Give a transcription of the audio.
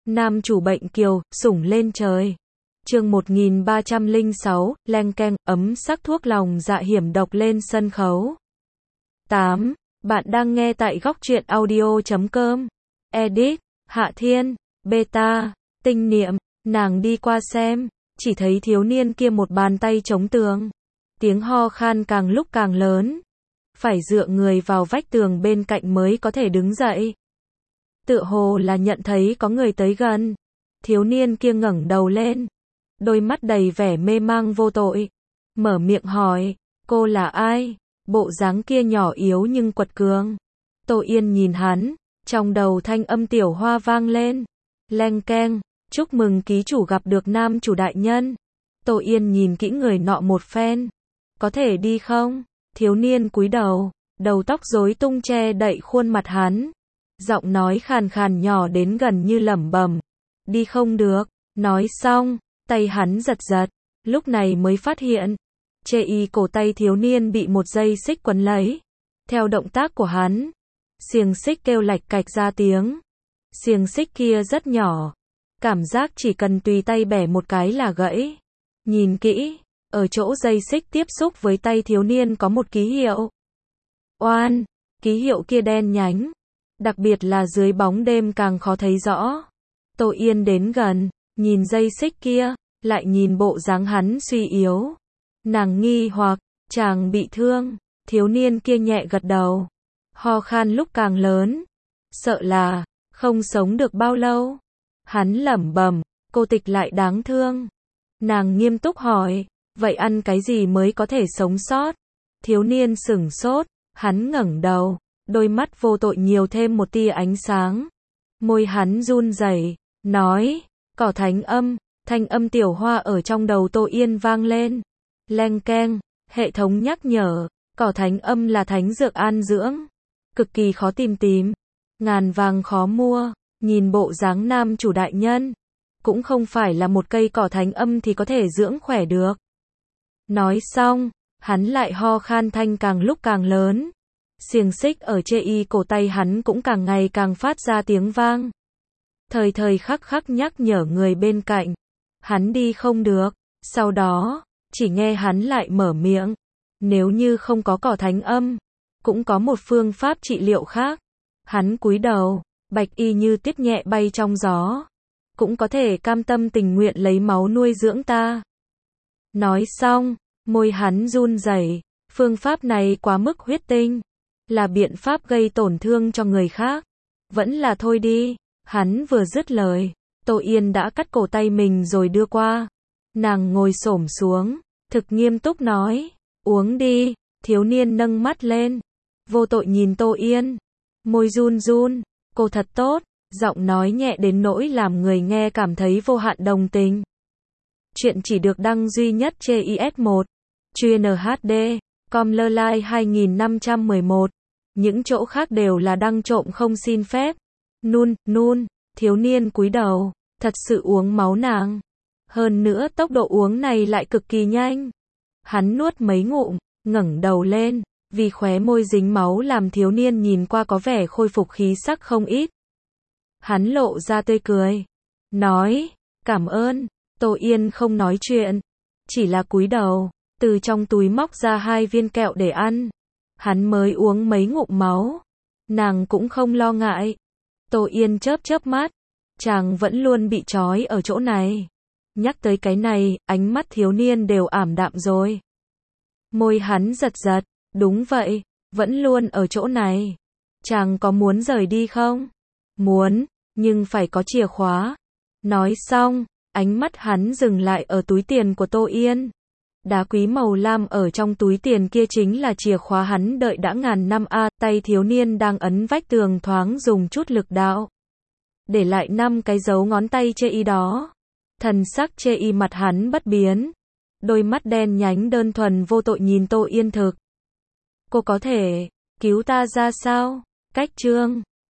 Nam chủ bệnh kiều, sủng lên trời. Chương 1306, leng keng, ấm sắc thuốc lòng dạ hiểm độc lên sân khấu. 8. Bạn đang nghe tại góc truyện audio.com. Edit, Hạ Thiên, Beta, Tinh Niệm, nàng đi qua xem, chỉ thấy thiếu niên kia một bàn tay chống tường. Tiếng ho khan càng lúc càng lớn. Phải dựa người vào vách tường bên cạnh mới có thể đứng dậy. Tựa hồ là nhận thấy có người tới gần. Thiếu niên kia ngẩng đầu lên. Đôi mắt đầy vẻ mê mang vô tội. Mở miệng hỏi, cô là ai? Bộ dáng kia nhỏ yếu nhưng quật cường. Tô Yên nhìn hắn, trong đầu thanh âm tiểu hoa vang lên. Leng keng, chúc mừng ký chủ gặp được nam chủ đại nhân. Tô Yên nhìn kỹ người nọ một phen. Có thể đi không? Thiếu niên cúi đầu, đầu tóc rối tung che đậy khuôn mặt hắn. Giọng nói khàn khàn nhỏ đến gần như lẩm bẩm. Đi không được. Nói xong, tay hắn giật giật. Lúc này mới phát hiện. Chê y cổ tay thiếu niên bị một dây xích quấn lấy. Theo động tác của hắn, xiềng xích kêu lạch cạch ra tiếng. Xiềng xích kia rất nhỏ. Cảm giác chỉ cần tùy tay bẻ một cái là gãy. Nhìn kỹ, ở chỗ dây xích tiếp xúc với tay thiếu niên có một ký hiệu. Oan, ký hiệu kia đen nhánh. Đặc biệt là dưới bóng đêm càng khó thấy rõ. Tô Yên đến gần, nhìn dây xích kia, lại nhìn bộ dáng hắn suy yếu. Nàng nghi hoặc, chàng bị thương, thiếu niên kia nhẹ gật đầu. Ho khan lúc càng lớn, sợ là không sống được bao lâu. Hắn lẩm bẩm, cô tịch lại đáng thương. Nàng nghiêm túc hỏi, vậy ăn cái gì mới có thể sống sót? Thiếu niên sửng sốt, hắn ngẩng đầu, đôi mắt vô tội nhiều thêm một tia ánh sáng. Môi hắn run rẩy, nói, cỏ thánh âm, thanh âm tiểu hoa ở trong đầu Tô Yên vang lên. Leng keng, hệ thống nhắc nhở, cỏ thánh âm là thánh dược an dưỡng. Cực kỳ khó tìm, ngàn vàng khó mua, nhìn bộ dáng nam chủ đại nhân. Cũng không phải là một cây cỏ thánh âm thì có thể dưỡng khỏe được. Nói xong, hắn lại ho khan thanh càng lúc càng lớn. Xiềng xích ở chê y cổ tay hắn cũng càng ngày càng phát ra tiếng vang. Thời thời khắc khắc nhắc nhở người bên cạnh. Hắn đi không được. Sau đó, chỉ nghe hắn lại mở miệng. Nếu như không có cỏ thánh âm, cũng có một phương pháp trị liệu khác. Hắn cúi đầu, bạch y như tuyết nhẹ bay trong gió. Cũng có thể cam tâm tình nguyện lấy máu nuôi dưỡng ta. Nói xong, môi hắn run rẩy. Phương pháp này quá mức huyết tinh. Là biện pháp gây tổn thương cho người khác. Vẫn là thôi đi. Hắn vừa dứt lời, Tô Yên đã cắt cổ tay mình rồi đưa qua. Nàng ngồi xổm xuống, thực nghiêm túc nói, uống đi. Thiếu niên nâng mắt lên, vô tội nhìn Tô Yên, môi run run, cô thật tốt, giọng nói nhẹ đến nỗi làm người nghe cảm thấy vô hạn đồng tình. Chuyện chỉ được đăng duy nhất trên IS1, chuyên HD, com lơ lai 2511, những chỗ khác đều là đăng trộm không xin phép. Nun, thiếu niên cúi đầu, thật sự uống máu nàng. Hơn nữa tốc độ uống này lại cực kỳ nhanh. Hắn nuốt mấy ngụm, ngẩng đầu lên, vì khóe môi dính máu làm thiếu niên nhìn qua có vẻ khôi phục khí sắc không ít. Hắn lộ ra tươi cười, nói, cảm ơn. Tô Yên không nói chuyện, chỉ là cúi đầu, từ trong túi móc ra 2 viên kẹo để ăn. Hắn mới uống mấy ngụm máu, nàng cũng không lo ngại. Tô Yên chớp chớp mắt, chàng vẫn luôn bị trói ở chỗ này. Nhắc tới cái này, ánh mắt thiếu niên đều ảm đạm rồi. Môi hắn giật giật, đúng vậy, vẫn luôn ở chỗ này. Chàng có muốn rời đi không? Muốn, nhưng phải có chìa khóa. Nói xong, ánh mắt hắn dừng lại ở túi tiền của Tô Yên. Đá quý màu lam ở trong túi tiền kia chính là chìa khóa hắn đợi đã ngàn năm tay thiếu niên đang ấn vách tường thoáng dùng chút lực đạo. Để lại 5 cái dấu ngón tay chê y đó. Thần sắc chê y mặt hắn bất biến. Đôi mắt đen nhánh đơn thuần vô tội nhìn Tô Yên thực. Cô có thể cứu ta ra sao? Cách chương